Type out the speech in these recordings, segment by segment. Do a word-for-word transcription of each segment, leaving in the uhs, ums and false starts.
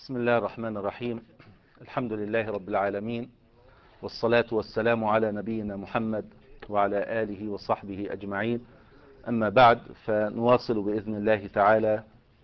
بسم الله الرحمن الرحيم. الحمد لله رب العالمين، والصلاة والسلام على نبينا محمد وعلى آله وصحبه أجمعين. أما بعد، فنواصل بإذن الله تعالى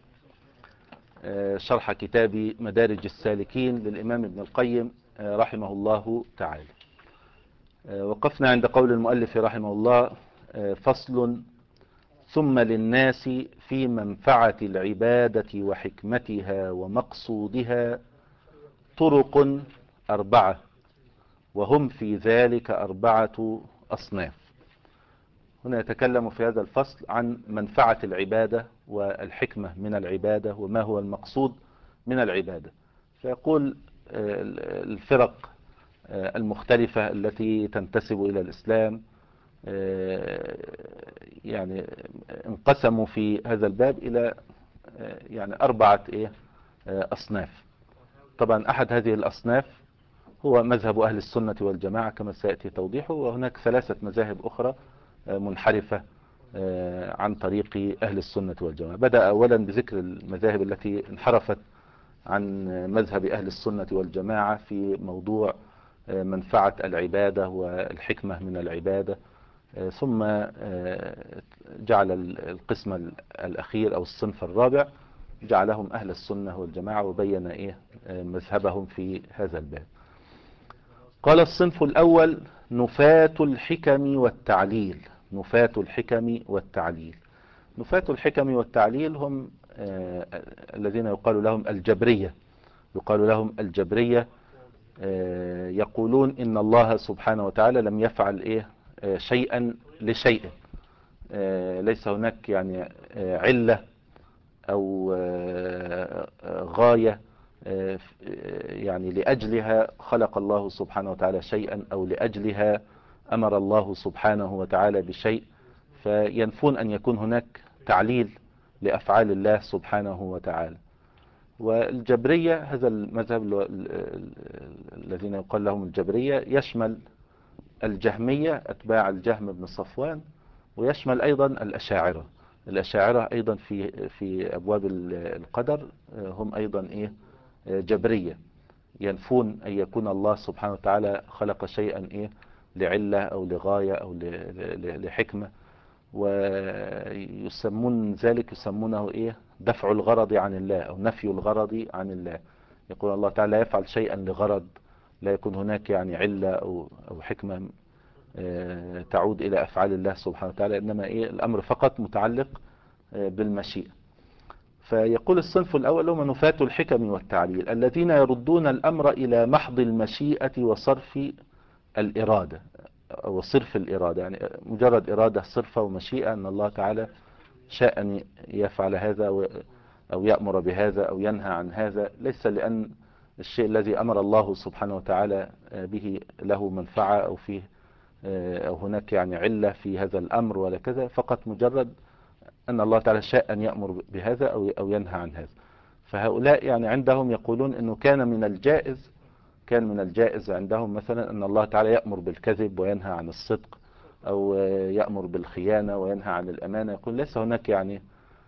شرح كتاب مدارج السالكين للإمام ابن القيم رحمه الله تعالى. وقفنا عند قول المؤلف رحمه الله: فصل: ثم للناس في منفعة العبادة وحكمتها ومقصودها طرق أربعة، وهم في ذلك أربعة أصناف. هنا يتكلم في هذا الفصل عن منفعة العبادة والحكمة من العبادة وما هو المقصود من العبادة. فيقول الفرق المختلفة التي تنتسب إلى الإسلام يعني انقسموا في هذا الباب إلى يعني أربعة إيه أصناف. طبعا أحد هذه الأصناف هو مذهب أهل السنة والجماعة كما سيأتي توضيحه، وهناك ثلاثة مذاهب أخرى منحرفة عن طريق أهل السنة والجماعة. بدأ أولا بذكر المذاهب التي انحرفت عن مذهب أهل السنة والجماعة في موضوع منفعة العبادة والحكمة من العبادة، ثم جعل القسم الأخير أو الصنف الرابع جعلهم أهل السنة والجماعة، وبين إيه مذهبهم في هذا الباب. قال: الصنف الأول نفاة الحكم والتعليل. نفاة الحكم والتعليل نفاة الحكم والتعليل هم آه الذين يقال لهم الجبرية. يقال لهم الجبرية آه يقولون إن الله سبحانه وتعالى لم يفعل إيه آه شيئا لشيء، آه ليس هناك يعني آه علة أو آه غاية يعني لأجلها خلق الله سبحانه وتعالى شيئا، أو لأجلها أمر الله سبحانه وتعالى بشيء، فينفون أن يكون هناك تعليل لأفعال الله سبحانه وتعالى. والجبرية، هذا المذهب الذين يقال لهم الجبرية، يشمل الجهمية أتباع الجهم بن صفوان، ويشمل أيضا الأشاعرة. الأشاعرة أيضا في في أبواب القدر هم أيضا إيه جبرية، ينفون أن يكون الله سبحانه وتعالى خلق شيئا إيه لعلة أو لغاية أو لحكمة، ويسمون ذلك يسمونه إيه دفع الغرض عن الله أو نفي الغرض عن الله. يقول الله تعالى يفعل شيئا لغرض، لا يكون هناك يعني علة أو أو حكمة تعود إلى أفعال الله سبحانه وتعالى، إنما إيه الأمر فقط متعلق بالمشيئة. فيقول الصنف الأول هم نفاة الحكم والتعليل الذين يردون الأمر إلى محض المشيئة وصرف الإرادة أو صرف الإرادة، يعني مجرد إرادة صرفة ومشيئة، أن الله تعالى شاء أن يفعل هذا أو يأمر بهذا أو ينهى عن هذا، ليس لأن الشيء الذي أمر الله سبحانه وتعالى به له منفعة أو فيه أو هناك يعني علة في هذا الأمر ولا كذا، فقط مجرد أن الله تعالى شاء أن يأمر بهذا أو أو ينهى عن هذا. فهؤلاء يعني عندهم يقولون أنه كان من الجائز كان من الجائز عندهم مثلا أن الله تعالى يأمر بالكذب وينهى عن الصدق، أو يأمر بالخيانة وينهى عن الأمانة. يقول ليس هناك يعني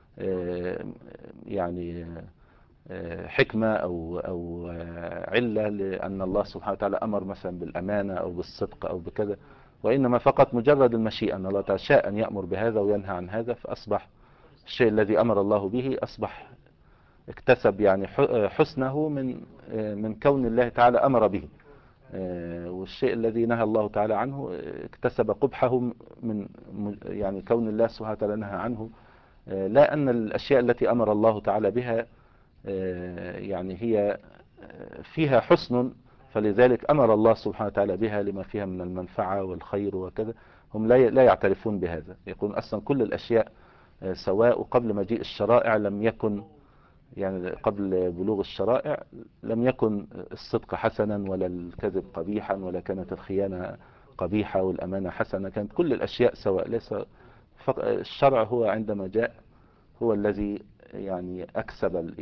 يعني حكمة أو أو علة لأن الله سبحانه وتعالى أمر مثلا بالأمانة أو بالصدق أو بكذا، وإنما فقط مجرد المشيئة أن الله تعالى شاء أن يأمر بهذا وينهى عن هذا، فأصبح الشيء الذي أمر الله به أصبح اكتسب يعني حسنه من من كون الله تعالى أمر به، والشيء الذي نهى الله تعالى عنه اكتسب قبحه من يعني كون الله سبحانه وتعالى نهى عنه. لا أن الأشياء التي أمر الله تعالى بها يعني هي فيها حسن، فلذلك أمر الله سبحانه وتعالى بها لما فيها من المنفعة والخير وكذا. هم لا لا يعترفون بهذا، يقولون أصلا كل الأشياء سواء، قبل مجيء الشرائع لم يكن يعني قبل بلوغ الشرائع لم يكن الصدق حسنا ولا الكذب قبيحا ولا كانت الخيانة قبيحة والأمانة حسنة، كانت كل الأشياء سواء. ليس الشرع هو عندما جاء هو الذي يعني أكسب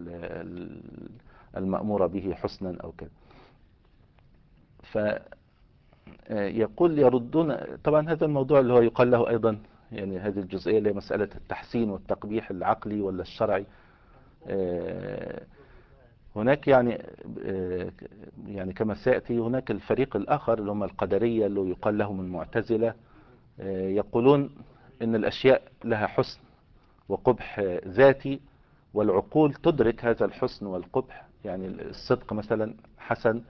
المأمور به حسنا أو كذا. فيقول يردون، طبعا هذا الموضوع اللي هو يقال له أيضا يعني هذه الجزئية اللي هي مسألة التحسين والتقبيح العقلي ولا الشرعي، هناك يعني يعني كما سيأتي هناك الفريق الآخر اللي هم القدرية اللي يقال لهم المعتزلة، يقولون إن الأشياء لها حسن وقبح ذاتي، والعقول تدرك هذا الحسن والقبح. يعني الصدق مثلا حسن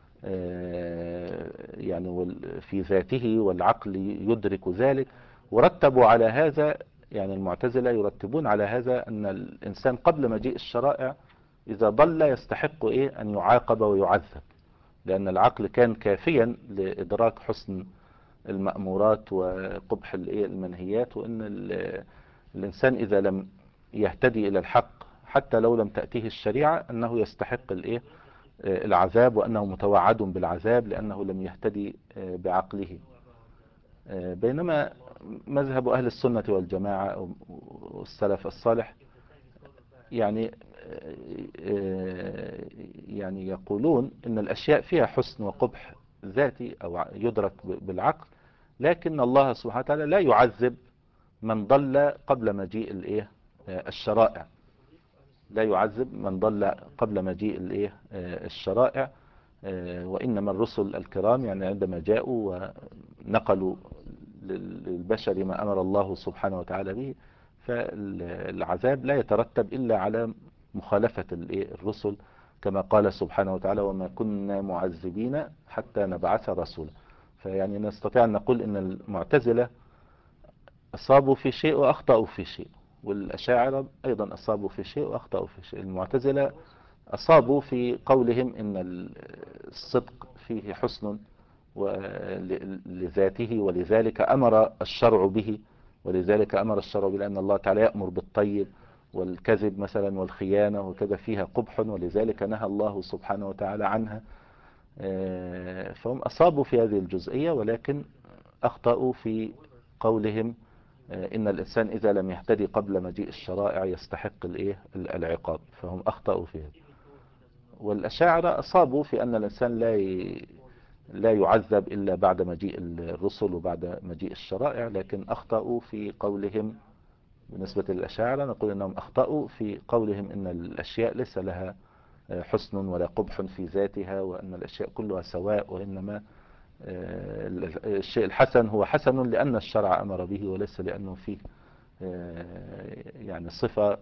يعني في ذاته، والعقل يدرك ذلك. ورتبوا على هذا، يعني المعتزلة يرتبون على هذا أن الإنسان قبل مجيء الشرائع إذا ضل يستحق إيه أن يعاقب ويعذب، لأن العقل كان كافيا لإدراك حسن المأمورات وقبح المنهيات، وأن الإنسان إذا لم يهتدي إلى الحق حتى لو لم تأتيه الشريعة أنه يستحق الإيه العذاب، وأنه متوعد بالعذاب لأنه لم يهتدي بعقله. بينما مذهب أهل السنة والجماعة والسلف الصالح يعني يعني يقولون إن الأشياء فيها حسن وقبح ذاتي أو يدرك بالعقل، لكن الله سبحانه وتعالى لا يعذب من ضل قبل مجيء الإيه الشرائع، لا يعذب من ضل قبل مجيء الإيه الشرائع. وإنما الرسل الكرام يعني عندما جاءوا ونقلوا للبشر ما أمر الله سبحانه وتعالى به، فالعذاب لا يترتب إلا على مخالفة الرسل، كما قال سبحانه وتعالى: وما كنا معذبين حتى نبعث رسولا. فيعني نستطيع أن نقول إن المعتزلة أصابوا في شيء وأخطأوا في شيء، والأشاعرة أيضا أصابوا في شيء وأخطأوا في شيء. المعتزلة أصابوا في قولهم إن الصدق فيه حسن لذاته، ولذلك أمر الشرع به، ولذلك أمر الشرع به لأن الله تعالى يأمر بالطيب، والكذب مثلا والخيانة وكذا فيها قبح، ولذلك نهى الله سبحانه وتعالى عنها. فهم أصابوا في هذه الجزئية، ولكن أخطأوا في قولهم إن الإنسان إذا لم يهتدي قبل مجيء الشرائع يستحق الإيه العقاب، فهم أخطأوا في هذا. والأشاعرة أصابوا في أن الإنسان لا لا يعذب إلا بعد مجيء الرسل وبعد مجيء الشرائع، لكن أخطأوا في قولهم بالنسبة للأشاعرة، نقول أنهم أخطأوا في قولهم إن الأشياء ليس لها حسن ولا قبح في ذاتها، وأن الأشياء كلها سواء، وإنما الشيء الحسن هو حسن لأن الشرع أمر به، وليس لأنه فيه يعني صفة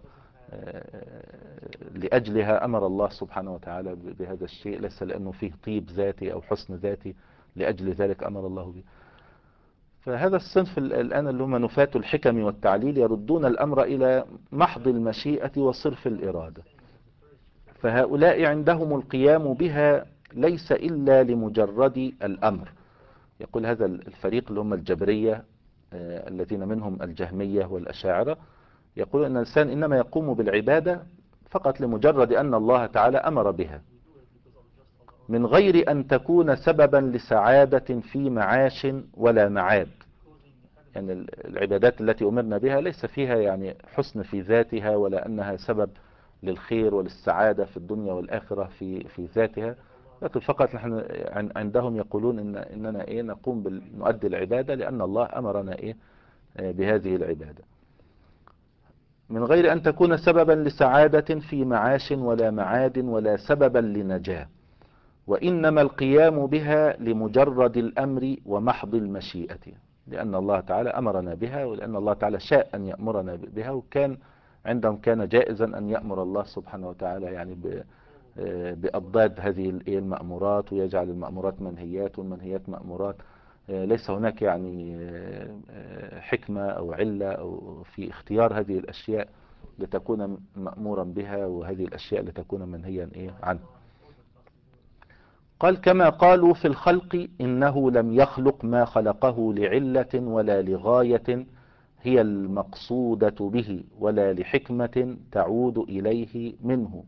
لأجلها أمر الله سبحانه وتعالى بهذا الشيء، ليس لأنه فيه طيب ذاتي أو حسن ذاتي لأجل ذلك أمر الله به. فهذا الصنف الآن اللي هم نفاة الحكم والتعليل يردون الأمر إلى محض المشيئة وصرف الإرادة، فهؤلاء عندهم القيام بها ليس إلا لمجرد الأمر. يقول هذا الفريق اللي هم الجبرية الذين منهم الجهمية والأشاعرة، يقول أن الإنسان إنما يقوم بالعبادة فقط لمجرد أن الله تعالى أمر بها، من غير أن تكون سببا لسعادة في معاش ولا معاد. يعني العبادات التي أمرنا بها ليس فيها يعني حسن في ذاتها، ولا أنها سبب للخير وللسعادة في الدنيا والآخرة في في ذاتها، لكن فقط نحن عندهم يقولون إن إننا إيه نقوم بنؤدي العبادة لأن الله أمرنا إيه بهذه العبادة، من غير أن تكون سببا لسعادة في معاش ولا معاد ولا سببا لنجاة، وإنما القيام بها لمجرد الأمر ومحض المشيئة، لأن الله تعالى أمرنا بها، ولأن الله تعالى شاء أن يأمرنا بها، وكان عندهم كان جائزا أن يأمر الله سبحانه وتعالى يعني بأضداد هذه المأمورات، ويجعل المأمورات منهيات والمنهيات مأمورات. ليس هناك يعني حكمة أو علة أو في اختيار هذه الأشياء لتكون مأمورا بها، وهذه الأشياء لتكون منهيا إيه عنه. قال: كما قالوا في الخلق إنه لم يخلق ما خلقه لعلة ولا لغاية هي المقصودة به، ولا لحكمة تعود إليه منه.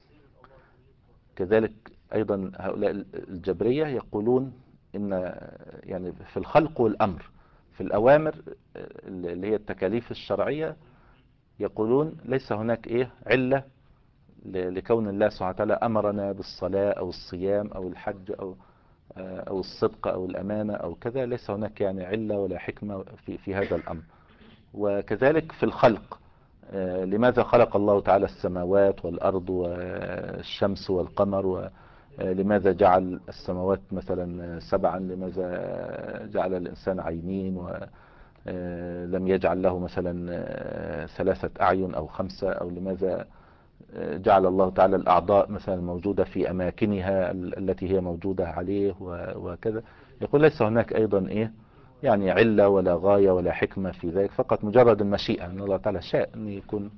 كذلك أيضا هؤلاء الجبرية يقولون إن يعني في الخلق والأمر، في الأوامر اللي هي التكاليف الشرعية، يقولون ليس هناك إيه علة لكون الله سبحانه وتعالى أمرنا بالصلاة أو الصيام أو الحج أو أو الصدق أو الأمانة أو كذا، ليس هناك يعني علة ولا حكمة في في هذا الأمر. وكذلك في الخلق لماذا خلق الله تعالى السماوات والأرض والشمس والقمر، ولماذا جعل السماوات مثلا سبعا، لماذا جعل الإنسان عينين ولم يجعل له مثلا ثلاثة أعين أو خمسة، أو لماذا جعل الله تعالى الأعضاء مثلا موجودة في أماكنها التي هي موجودة عليه وكذا. يقول ليس هناك أيضا إيه يعني علة ولا غاية ولا حكمة في ذلك، فقط مجرد المشيئة أن الله تعالى شاء أن يكون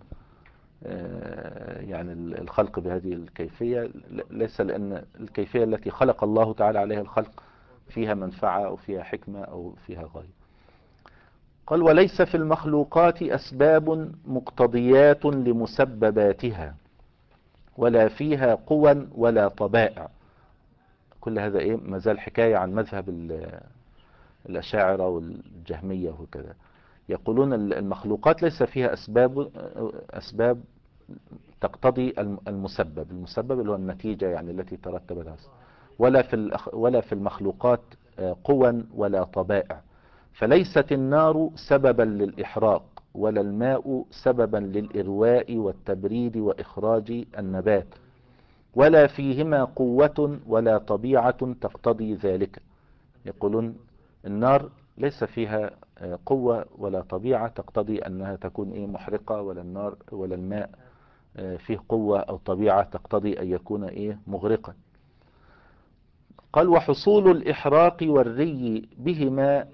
يعني الخلق بهذه الكيفية، ليس لأن الكيفية التي خلق الله تعالى عليها الخلق فيها منفعة أو فيها حكمة أو فيها غاية. قال وليس في المخلوقات أسباب مقتضيات لمسبباتها ولا فيها قوى ولا طبائع. كل هذا إيه مازال حكاية عن مذهب الأشاعرة والجهمية وكذا. يقولون المخلوقات ليس فيها أسباب أسباب تقتضي المسبب، المسبب اللي هو النتيجة يعني التي ترتب لها، ولا في ولا في المخلوقات قوى ولا طبائع. فليست النار سببا للإحراق ولا الماء سببا للإرواء والتبريد وإخراج النبات، ولا فيهما قوة ولا طبيعة تقتضي ذلك. يقولون النار ليس فيها قوة ولا طبيعة تقتضي أنها تكون إيه محرقة، ولا النار ولا الماء فيه قوة أو طبيعة تقتضي أن يكون إيه مغرقا. قال وحصول الإحراق والري بهما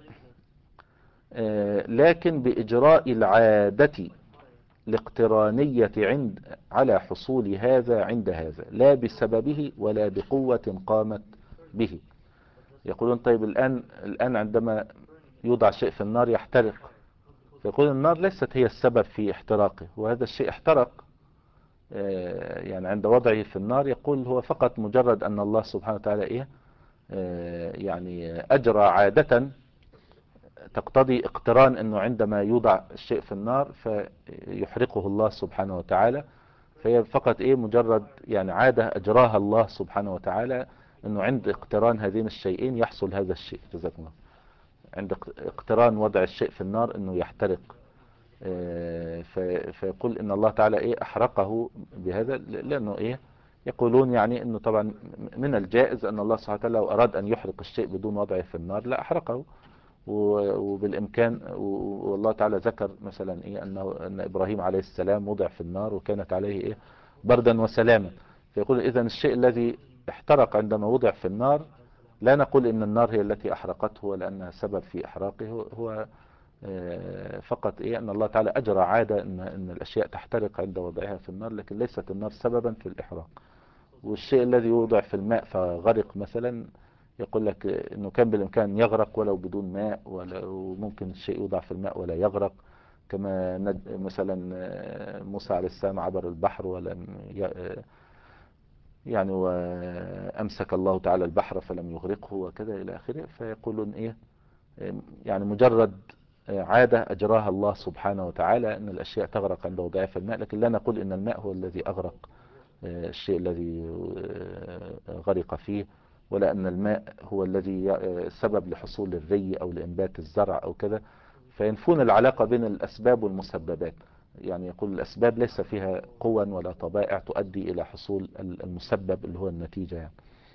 لكن بإجراء العادة الاقترانية عند على حصول هذا عند هذا، لا بسببه ولا بقوة قامت به. يقولون طيب الآن الآن عندما يوضع شيء في النار يحترق، فيقول النار ليست هي السبب في احتراقه، وهذا الشيء احترق يعني عند وضعه في النار. يقول هو فقط مجرد أن الله سبحانه وتعالى إيه يعني أجرى عادة تقتضي اقتران أنه عندما يوضع الشيء في النار فيحرقه الله سبحانه وتعالى. فهي فقط إيه مجرد يعني عادة أجراها الله سبحانه وتعالى، أنه عند اقتران هذين الشيئين يحصل هذا الشيء. جزاكم الله. عند اقتران وضع الشيء في النار أنه يحترق، فيقول ان الله تعالى ايه احرقه بهذا، لانه ايه يقولون يعني انه طبعا من الجائز ان الله سبحانه وتعالى لو اراد ان يحرق الشيء بدون وضعه في النار لا احرقه، وبالامكان. والله تعالى ذكر مثلا ايه انه ان ابراهيم عليه السلام وضع في النار وكانت عليه ايه بردا وسلاما. فيقول اذا الشيء الذي احترق عندما وضع في النار لا نقول ان النار هي التي احرقته ولانها سبب في احراقه، هو فقط ايه ان الله تعالى اجرى عادة ان, إن الاشياء تحترق عند وضعها في النار، لكن ليست النار سببا في الاحراق. والشيء الذي يوضع في الماء فغرق مثلا يقول لك انه كان بالامكان يغرق ولو بدون ماء، وممكن الشيء يوضع في الماء ولا يغرق، كما مثلا موسى عليه السلام عبر البحر ولم يعني وامسك الله تعالى البحر فلم يغرقه وكذا الى اخره. فيقولون ايه يعني مجرد عادة أجراها الله سبحانه وتعالى أن الأشياء تغرق عند وضعها في الماء، لكن لا نقول أن الماء هو الذي أغرق الشيء الذي غرق فيه، ولا أن الماء هو الذي سبب لحصول الري أو لإنبات الزرع أو كذا. فينفون العلاقة بين الأسباب والمسببات، يعني يقول الأسباب ليس فيها قوى ولا طبائع تؤدي إلى حصول المسبب اللي هو النتيجة يعني.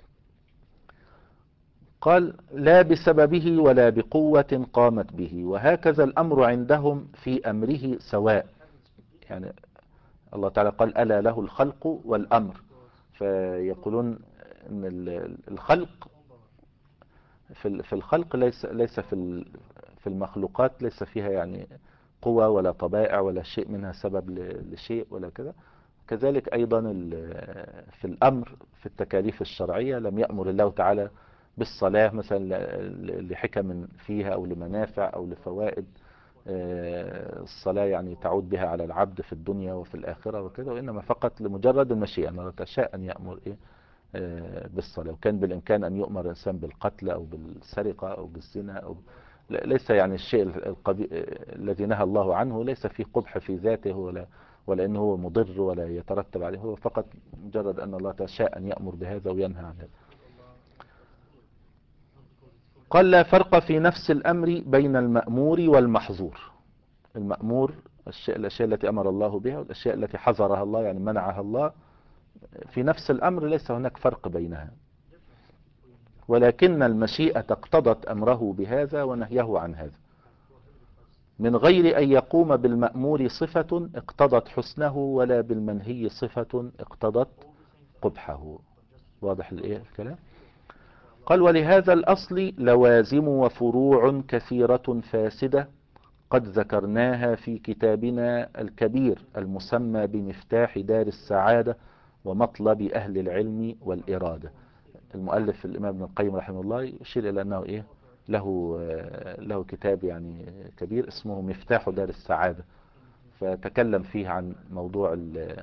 قال لا بسببه ولا بقوة قامت به، وهكذا الأمر عندهم في أمره سواء. يعني الله تعالى قال ألا له الخلق والأمر، فيقولون أن الخلق في الخلق ليس ليس في في المخلوقات ليس فيها يعني قوة ولا طبائع ولا شيء منها سبب لشيء ولا كذا. كذلك أيضا في الأمر في التكاليف الشرعية لم يأمر الله تعالى بالصلاة مثلا لحكم فيها أو لمنافع أو لفوائد الصلاة يعني تعود بها على العبد في الدنيا وفي الآخرة وكذا، وإنما فقط لمجرد المشيئة أن الله تشاء أن يأمر إيه بالصلاة. وكان بالإمكان أن يؤمر الإنسان بالقتل أو بالسرقة أو بالزنا أو ليس يعني الشيء القبي... الذي نهى الله عنه ليس فيه قبح في ذاته ولا ولا انه هو مضر ولا يترتب عليه، هو فقط مجرد ان الله تشاء ان يأمر بهذا وينهى عن هذا. قال لا فرق في نفس الامر بين المأمور والمحظور. المأمور الشيء الأشياء التي أمر الله بها والأشياء التي حظرها الله يعني منعها الله، في نفس الأمر ليس هناك فرق بينها، ولكن المشيئة اقتضت أمره بهذا ونهيه عن هذا، من غير أن يقوم بالمأمور صفة اقتضت حسنه ولا بالمنهي صفة اقتضت قبحه. واضح الإيه الكلام؟ قال ولهذا الأصل لوازم وفروع كثيرة فاسدة قد ذكرناها في كتابنا الكبير المسمى بمفتاح دار السعادة ومطلب أهل العلم والإرادة. المؤلف الإمام ابن القيم رحمه الله يشير إلى أنه إيه له له كتاب يعني كبير اسمه مفتاح دار السعادة، فتكلم فيه عن موضوع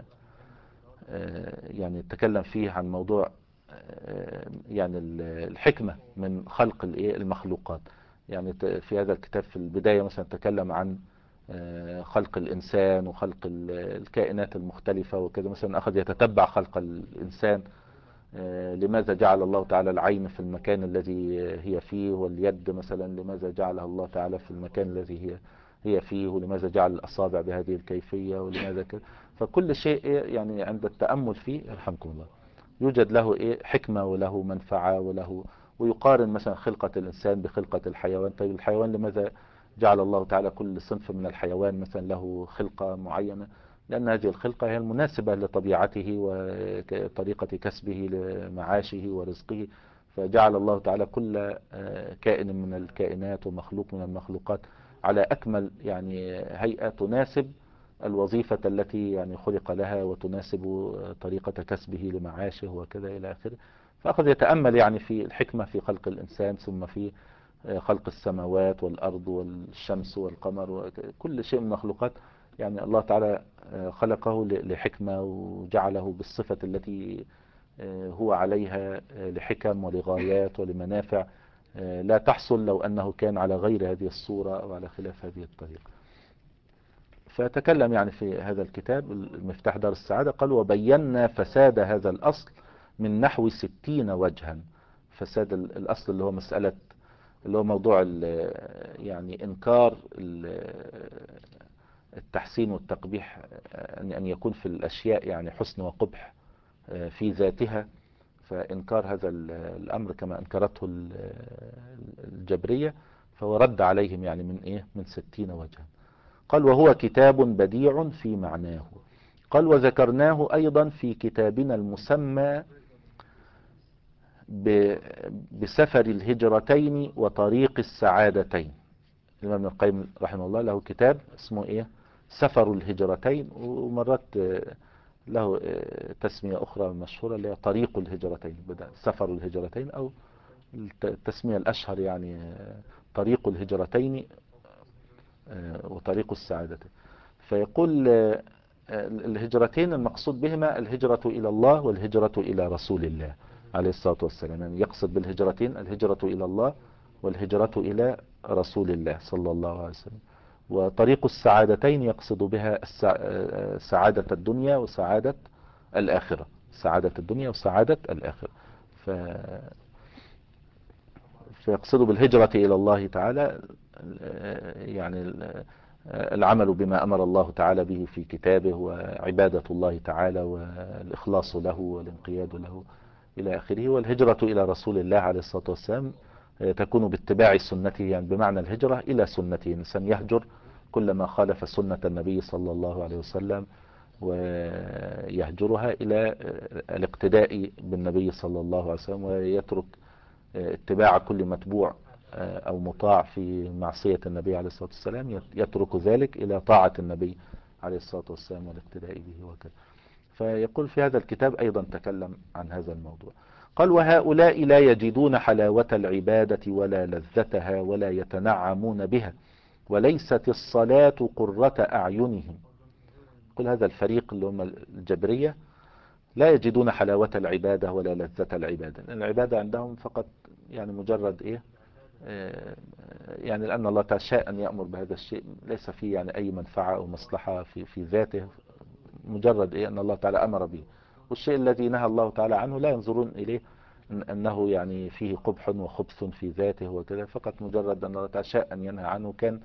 يعني تكلم فيه عن موضوع يعني الحكمة من خلق المخلوقات. يعني في هذا الكتاب في البداية مثلا تكلم عن خلق الإنسان وخلق الكائنات المختلفة وكذا، مثلا أخذ يتتبع خلق الإنسان، لماذا جعل الله تعالى العين في المكان الذي هي فيه، واليد مثلا لماذا جعلها الله تعالى في المكان الذي هي هي فيه، ولماذا جعل الأصابع بهذه الكيفية ولماذا كذا. فكل شيء يعني عند التأمل فيه يرحمكم الله يوجد له إيه حكمة وله منفعة وله، ويقارن مثلا خلقة الإنسان بخلقة الحيوان. طيب الحيوان لماذا جعل الله تعالى كل صنف من الحيوان مثلا له خلقة معينة؟ لأن هذه الخلقة هي المناسبة لطبيعته وطريقة كسبه لمعاشه ورزقه، فجعل الله تعالى كل كائن من الكائنات ومخلوق من المخلوقات على أكمل يعني هيئة تناسب الوظيفة التي يعني خلق لها وتناسب طريقة كسبه لمعاشه وكذا إلى آخره. فأخذ يتأمل يعني في الحكمة في خلق الإنسان، ثم في خلق السماوات والأرض والشمس والقمر وكل شيء من المخلوقات. يعني الله تعالى خلقه لحكمة وجعله بالصفة التي هو عليها لحكم ولغايات ولمنافع لا تحصل لو أنه كان على غير هذه الصورة أو على خلاف هذه الطريقة. فتكلم يعني في هذا الكتاب المفتاح دار السعادة قال وبينا فساد هذا الأصل من نحو ستين وجها. فساد الأصل اللي هو مسألة اللي هو موضوع يعني إنكار التحسين والتقبيح، أن يكون في الأشياء يعني حسن وقبح في ذاتها، فإنكار هذا الأمر كما أنكرته الجبرية، فهو رد عليهم يعني من إيه من ستين وجها. قال وهو كتاب بديع في معناه. قال وذكرناه أيضا في كتابنا المسمى بسفر الهجرتين وطريق السعادتين. الإمام ابن القيم رحمه الله له كتاب اسمه إيه سفر الهجرتين، ومرات له تسمية أخرى مشهورة اللي هي طريق الهجرتين، بدأ سفر الهجرتين أو التسمية الأشهر يعني طريق الهجرتين وطريق السعادتين. فيقول الهجرتين المقصود بهما الهجرة إلى الله والهجرة إلى رسول الله عليه الصلاة والسلام، يعني يقصد بالهجرتين الهجرة إلى الله والهجرة إلى رسول الله صلى الله عليه وسلم. وطريق السعادتين يقصد بها سعادة الدنيا وسعادة الآخرة، سعادة الدنيا وسعادة الآخرة. ف... فيقصد بالهجرة إلى الله تعالى يعني العمل بما أمر الله تعالى به في كتابه وعبادة الله تعالى والإخلاص له والانقياد له إلى آخره. والهجرة إلى رسول الله عليه الصلاة والسلام تكون باتباع سنته، يعني بمعنى الهجرة إلى سنته، إنسان يهجر كل ما خالف سنة النبي صلى الله عليه وسلم ويهجرها إلى الاقتداء بالنبي صلى الله عليه وسلم، ويترك اتباع كل متبوع أو مطاع في معصية النبي عليه الصلاة والسلام، يترك ذلك إلى طاعة النبي عليه الصلاة والسلام والاقتداء به وكذا. فيقول في هذا الكتاب أيضا تكلم عن هذا الموضوع. قال وهؤلاء لا يجدون حلاوة العبادة ولا لذتها ولا يتنعمون بها، وليست الصلاة قرة أعينهم. كل هذا الفريق اللي هم الجبرية لا يجدون حلاوة العبادة ولا لذة العبادة. العبادة عندهم فقط يعني مجرد إيه يعني لأن الله تعالى شاء أن يأمر بهذا الشيء، ليس فيه يعني أي منفعة أو مصلحة في في ذاته، مجرد إيه أن الله تعالى أمر به. والشيء الذي نهى الله تعالى عنه لا ينظرون إليه أنه يعني فيه قبح وخبث في ذاته وكذا، فقط مجرد أن الله تعالى شاء أن ينهى عنه كان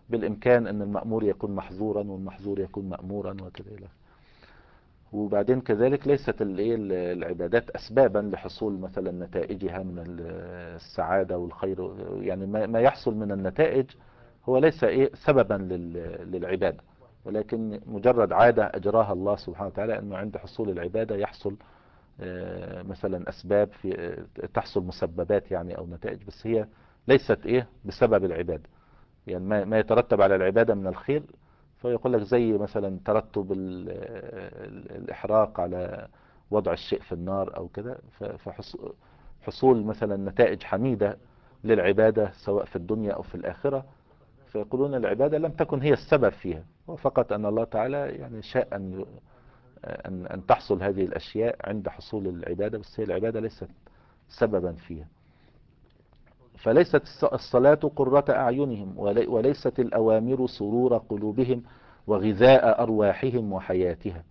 بالإمكان أن المأمور يكون محظورا والمحظور يكون مأمورا وكذا. وبعدين كذلك ليست الايه العبادات أسبابا لحصول مثلا نتائجها من السعادة والخير، يعني ما يحصل من النتائج هو ليس ايه سببا للعبادة، ولكن مجرد عادة أجراها الله سبحانه وتعالى، أنه عند حصول العبادة يحصل مثلا أسباب في تحصل مسببات يعني أو نتائج، بس هي ليست ايه بسبب العبادة. يعني ما ما يترتب على العبادة من الخير، فيقول لك زي مثلا ترتب الإحراق على وضع الشيء في النار أو كده، فحصول مثلا نتائج حميدة للعبادة سواء في الدنيا أو في الآخرة، فيقولون العبادة لم تكن هي السبب فيها، وفقط أن الله تعالى يعني شاء أن أن أن تحصل هذه الأشياء عند حصول العبادة، بس هي العبادة ليست سببا فيها. فليست الصلاة قرة أعينهم، وليست الأوامر سرور قلوبهم وغذاء أرواحهم وحياتها.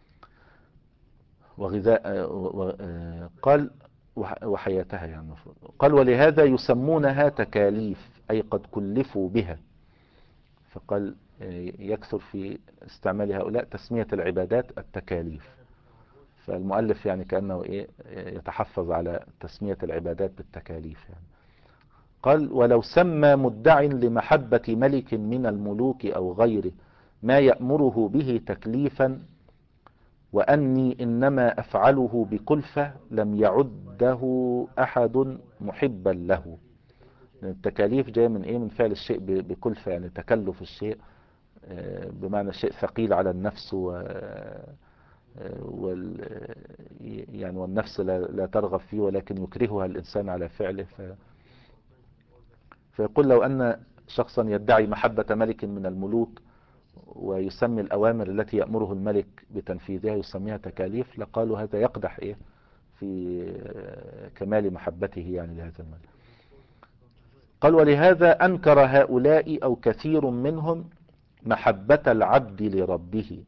وغذاء قال وحياتها يعني المفروض. قال ولهذا يسمونها تكاليف، أي قد كلفوا بها. فقال يكثر في استعمال هؤلاء تسمية العبادات التكاليف، فالمؤلف يعني كأنه إيه يتحفظ على تسمية العبادات بالتكاليف يعني. قال ولو سمى مدع لمحبة ملك من الملوك أو غيره ما يأمره به تكليفا وأني إنما أفعله بكلفة لم يعده أحد محبا له. التكاليف جاء من إيه؟ من فعل الشيء بكلفة، يعني تكلف الشيء بمعنى شيء ثقيل على النفس و وال يعني والنفس لا, لا ترغب فيه ولكن يكرهها الإنسان على فعله. ف فيقول لو أن شخصا يدعي محبة ملك من الملوك ويسمي الأوامر التي يأمره الملك بتنفيذها يسميها تكاليف، لقالوا هذا يقدح إيه في كمال محبته يعني لهذا الملك. قال ولهذا أنكر هؤلاء أو كثير منهم محبة العبد لربه،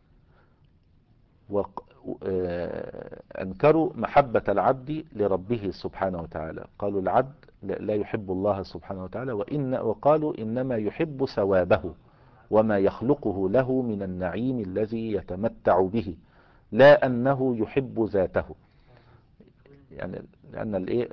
وأنكروا محبة العبد لربه سبحانه وتعالى. قالوا العبد لا يحب الله سبحانه وتعالى، وإن وقالوا إنما يحب ثوابه وما يخلقه له من النعيم الذي يتمتع به، لا أنه يحب ذاته. يعني لأن الإيه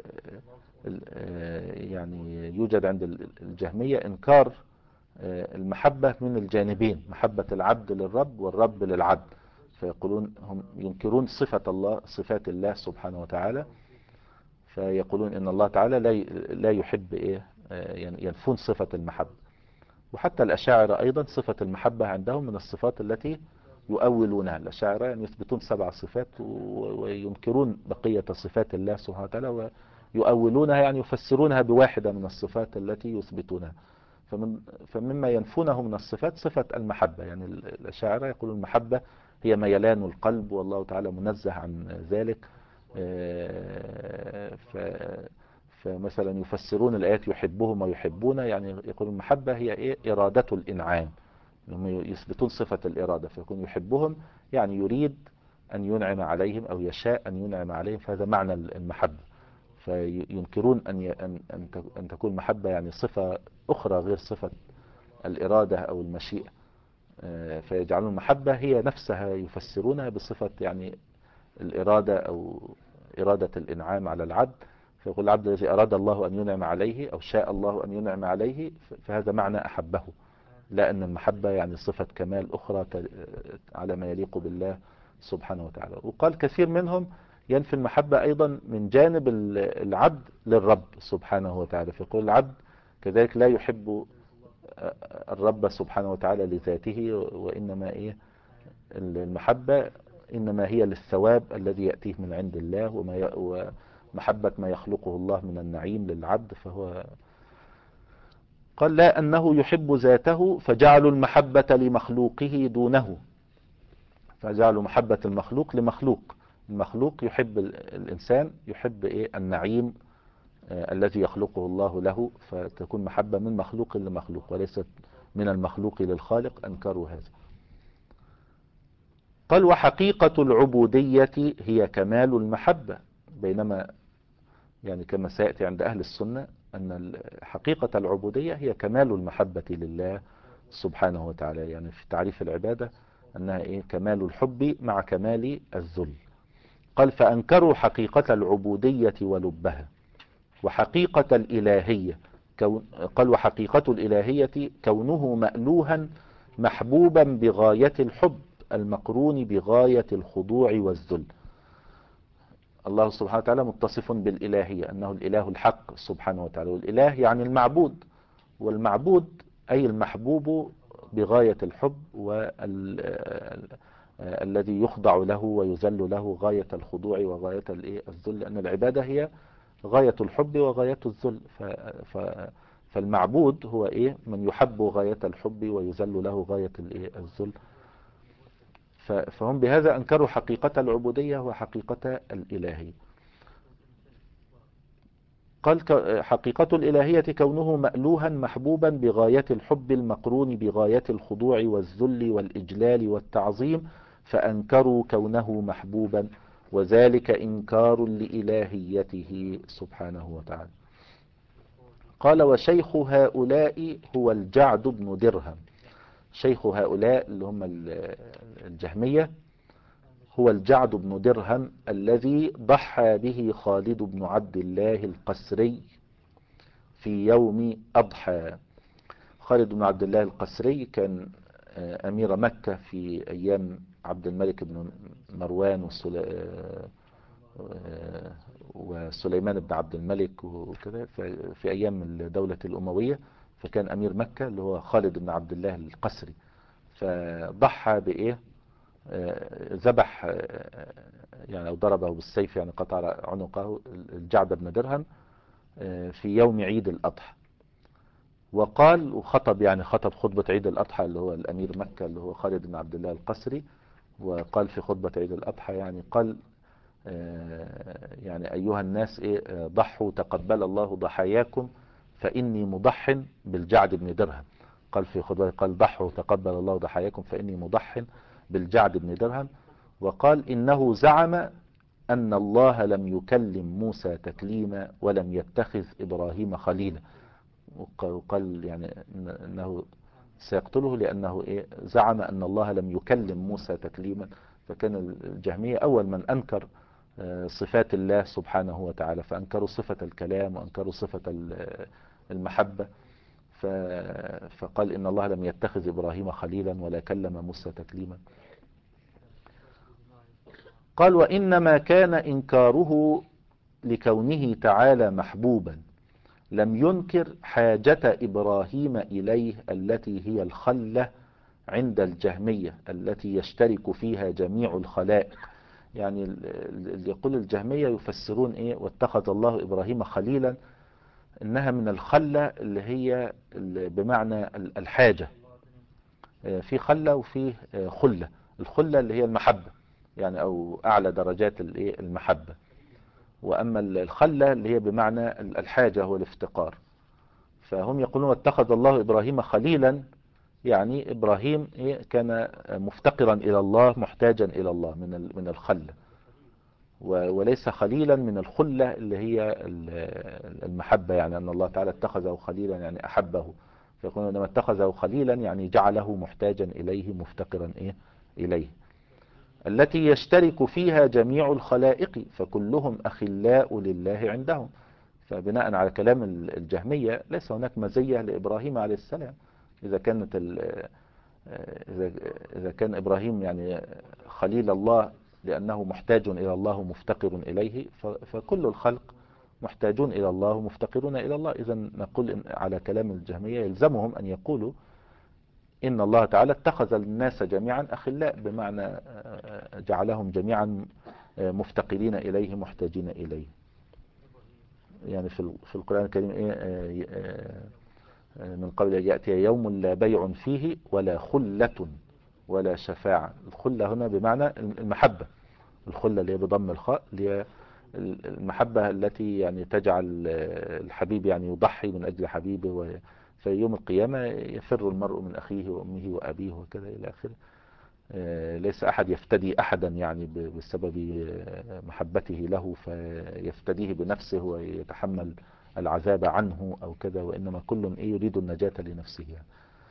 يعني يوجد عند الجهمية إنكار المحبة من الجانبين، محبة العبد للرب والرب للعبد، فيقولون هم ينكرون صفة الله صفات الله سبحانه وتعالى، فيقولون إن الله تعالى لا لا يحب إيه ينفون صفة المحبة. وحتى الأشاعرة أيضا صفة المحبة عندهم من الصفات التي يؤولونها. الأشاعرة يعني يثبتون سبع صفات وينكرون بقية صفات الله سبحانه وتعالى، ويؤولونها يعني يفسرونها بواحدة من الصفات التي يثبتونها. فمن فمما ينفونه من الصفات صفة المحبة. يعني الأشاعرة يقولون المحبة هي ميلان القلب، والله تعالى منزه عن ذلك. ف فمثلا يفسرون الآيات يحبهم ويحبون، يعني يقولون المحبة هي إيه؟ إرادة الإنعام، هم يثبتون صفة الإرادة، فيكون يحبهم يعني يريد أن ينعم عليهم أو يشاء أن ينعم عليهم، فهذا معنى المحبة. فينكرون أن أن أن تكون المحبة يعني صفة أخرى غير صفة الإرادة أو المشيئة، فيجعلون المحبة هي نفسها يفسرونها بصفة يعني الإرادة أو إرادة الإنعام على العبد. فيقول العبد الذي أراد الله أن ينعم عليه أو شاء الله أن ينعم عليه، فهذا معنى أحبه، لا أن المحبة يعني صفة كمال أخرى على ما يليق بالله سبحانه وتعالى. وقال كثير منهم ينفي المحبة أيضا من جانب العبد للرب سبحانه وتعالى، فيقول العبد كذلك لا يحب الرب سبحانه وتعالى لذاته، وإنما إيه المحبة إنما هي للثواب الذي يأتيه من عند الله، وما ومحبة ما يخلقه الله من النعيم للعبد. فهو قال لا أنه يحب ذاته، فجعلوا المحبة لمخلوقه دونه، فجعلوا محبة المخلوق لمخلوق. المخلوق يحب الإنسان يحب إيه النعيم آه الذي يخلقه الله له، فتكون محبة من مخلوق لمخلوق وليست من المخلوق للخالق. أنكروا هذا. قال وحقيقة العبودية هي كمال المحبة، بينما يعني كما سيأتي عند أهل السنة أن حقيقة العبودية هي كمال المحبة لله سبحانه وتعالى. يعني في تعريف العبادة أنها إيه؟ كمال الحب مع كمال الذل. قال فأنكروا حقيقة العبودية ولبها وحقيقة الإلهية. قال وحقيقة الإلهية كونه مألوها محبوبا بغاية الحب المقرون بغاية الخضوع والذل. الله سبحانه وتعالى متصف بالإلهية أنه الإله الحق سبحانه وتعالى، والإله يعني المعبود، والمعبود أي المحبوب بغاية الحب والذي يخضع له ويذل له غاية الخضوع وغاية الذل، لأن العبادة هي غاية الحب وغاية الذل. ف... ف... فالمعبود هو إيه؟ من يحب غاية الحب ويذل له غاية الذل. ف... فهم بهذا أنكروا حقيقة العبودية وحقيقة الإلهية. قال حقيقة الإلهية كونه مألوها محبوبا بغاية الحب المقرون بغاية الخضوع والذل والإجلال والتعظيم، فأنكروا كونه محبوبا، وذلك إنكار لإلهيته سبحانه وتعالى. قال وشيخ هؤلاء هو الجعد بن درهم. شيخ هؤلاء اللي هم الجهمية هو الجعد بن درهم الذي ضحى به خالد بن عبد الله القسري في يوم أضحى. خالد بن عبد الله القسري كان أمير مكة في أيام عبد الملك بن مروان وسليمان بن عبد الملك وكذا، في أيام الدولة الأموية، فكان أمير مكة اللي هو خالد بن عبد الله القسري. فضحى بإيه؟ ذبح يعني أو ضربه بالسيف، يعني قطع عنقه الجعد بن درهم في يوم عيد الأضحى. وقال وخطب يعني خطب خطبة عيد الأضحى اللي هو الأمير مكة اللي هو خالد بن عبد الله القسري. وقال في خطبة عيد الأضحى يعني قال يعني أيها الناس إيه ضحوا تقبل الله ضحاياكم فإني مضح بالجعد بن درهم. قال في خطبة قال ضحوا تقبل الله ضحاياكم فإني مضح بالجعد بن درهم. وقال إنه زعم أن الله لم يكلم موسى تكليما ولم يتخذ إبراهيم خليلا. وقال يعني أنه سيقتله لأنه إيه زعم أن الله لم يكلم موسى تكليما. فكان الجهمية أول من أنكر صفات الله سبحانه وتعالى، فأنكروا صفة الكلام وأنكروا صفة المحبة. فقال إن الله لم يتخذ إبراهيم خليلا ولا كلم موسى تكليما. قال وإنما كان إنكاره لكونه تعالى محبوبا، لم ينكر حاجة إبراهيم إليه التي هي الخلة عند الجهمية التي يشترك فيها جميع الخلائق. يعني اللي يقول الجهمية يفسرون إيه واتخذ الله إبراهيم خليلا إنها من الخلة اللي هي بمعنى الحاجة. في خلة وفي خلة. الخلة اللي هي المحبة يعني أو أعلى درجات المحبة، وأما الخلة اللي هي بمعنى الحاجة والافتقار. فهم يقولون اتخذ الله إبراهيم خليلا يعني إبراهيم كان مفتقرا إلى الله محتاجا إلى الله من من الخلة، وليس خليلا من الخلة اللي هي المحبة، يعني أن الله تعالى اتخذه خليلا يعني أحبه. فيقولون لما اتخذه خليلا يعني جعله محتاجا إليه مفتقرا إيه إليه، التي يشترك فيها جميع الخلائق فكلهم أخلاء لله عندهم. فبناء على كلام الجهمية ليس هناك مزية لإبراهيم عليه السلام. إذا كانت إذا كان إبراهيم يعني خليل الله لأنه محتاج إلى الله مفتقر إليه، فكل الخلق محتاجون إلى الله مفتقرون إلى الله. إذا نقول على كلام الجهمية يلزمهم أن يقولوا إن الله تعالى اتخذ الناس جميعا أخلاء، بمعنى جعلهم جميعا مفتقرين إليه محتاجين إليه. يعني في القرآن الكريم إيه من قبل أن يأتي يوم لا بيع فيه ولا خلة ولا شفاعة. الخلة هنا بمعنى المحبة، الخلة اللي هي بضم الخاء اللي هي المحبة التي يعني تجعل الحبيب يعني يضحي من أجل حبيبه. في يوم القيامة يفر المرء من أخيه وأمه وأبيه وكذا إلى آخره. ليس أحد يفتدي أحدا يعني بسبب محبته له فيفتديه بنفسه ويتحمل العذاب عنه أو كذا، وإنما كل إيه يريد النجاة لنفسه يعني.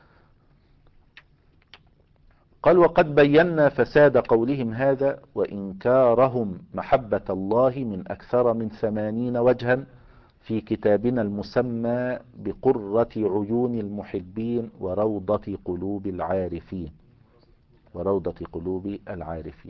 قال وقد بينا فساد قولهم هذا وإنكارهم محبة الله من أكثر من ثمانين وجها في كتابنا المسمى بقرة عيون المحبين وروضة قلوب العارفين وروضة قلوب العارفين.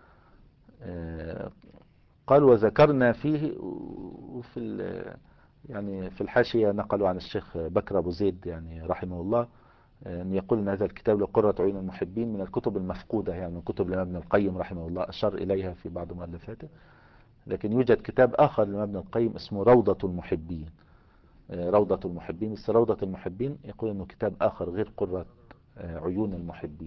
قال وذكرنا فيه، وفي يعني في الحاشية نقلوا عن الشيخ بكر أبو زيد يعني رحمه الله أن يقول أن هذا الكتاب لقرة عيون المحبين من الكتب المفقودة، يعني من كتب الإمام ابن القيم رحمه الله أشار إليها في بعض مؤلفاته، لكن يوجد كتاب آخر للإمام ابن القيم اسمه روضة المحبين. روضة المحبين، بس روضة المحبين يقول أنه كتاب آخر غير قرة عيون المحبين.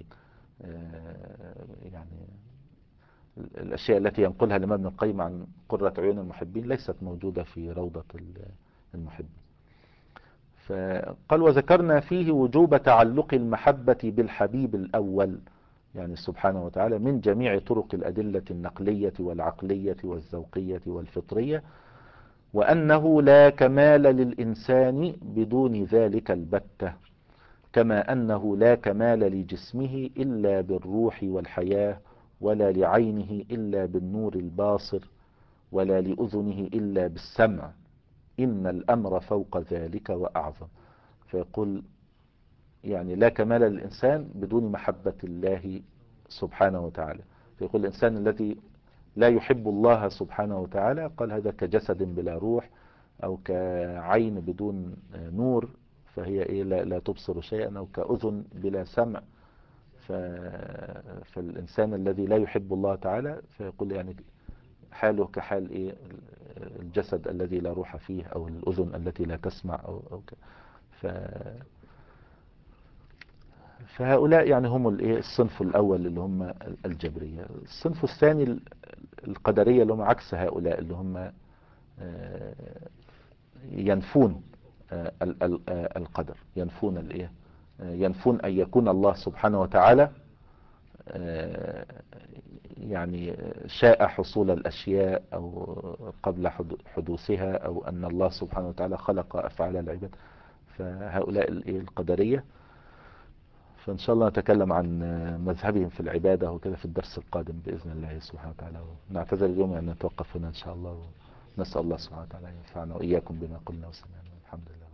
يعني الأشياء التي ينقلها الإمام ابن القيم عن قرة عيون المحبين ليست موجودة في روضة المحبين. فقال وذكرنا فيه وجوب تعلق المحبة بالحبيب الأول يعني سبحانه وتعالى من جميع طرق الأدلة النقلية والعقلية والذوقية والفطرية، وأنه لا كمال للإنسان بدون ذلك البتة، كما أنه لا كمال لجسمه إلا بالروح والحياة، ولا لعينه إلا بالنور الباصر، ولا لأذنه إلا بالسمع، إن الأمر فوق ذلك وأعظم. فيقول يعني لا كمال للإنسان بدون محبة الله سبحانه وتعالى. فيقول الإنسان الذي لا يحب الله سبحانه وتعالى قال هذا كجسد بلا روح، أو كعين بدون نور فهي إيه لا, لا تبصر شيئا، أو كأذن بلا سمع. فالإنسان الذي لا يحب الله تعالى فيقول يعني حاله كحال إيه الجسد الذي لا روح فيه، أو الأذن التي لا تسمع أو, أو ك... ف... فهؤلاء يعني هم الايه الصنف الأول اللي هم الجبرية. الصنف الثاني القدرية اللي هم عكس هؤلاء، اللي هم ينفون القدر، ينفون الايه ينفون ان يكون الله سبحانه وتعالى يعني شاء حصول الاشياء او قبل حدوثها، او ان الله سبحانه وتعالى خلق افعال العباد. فهؤلاء الايه القدرية. فان شاء الله نتكلم عن مذهبهم في العبادة وكذا في الدرس القادم بإذن الله سبحانه وتعالى. ونعتذر اليوم ان نتوقف هنا ان شاء الله، ونسأل الله سبحانه وتعالى ينفعنا وإياكم بما قلنا وسمعنا. الحمد لله.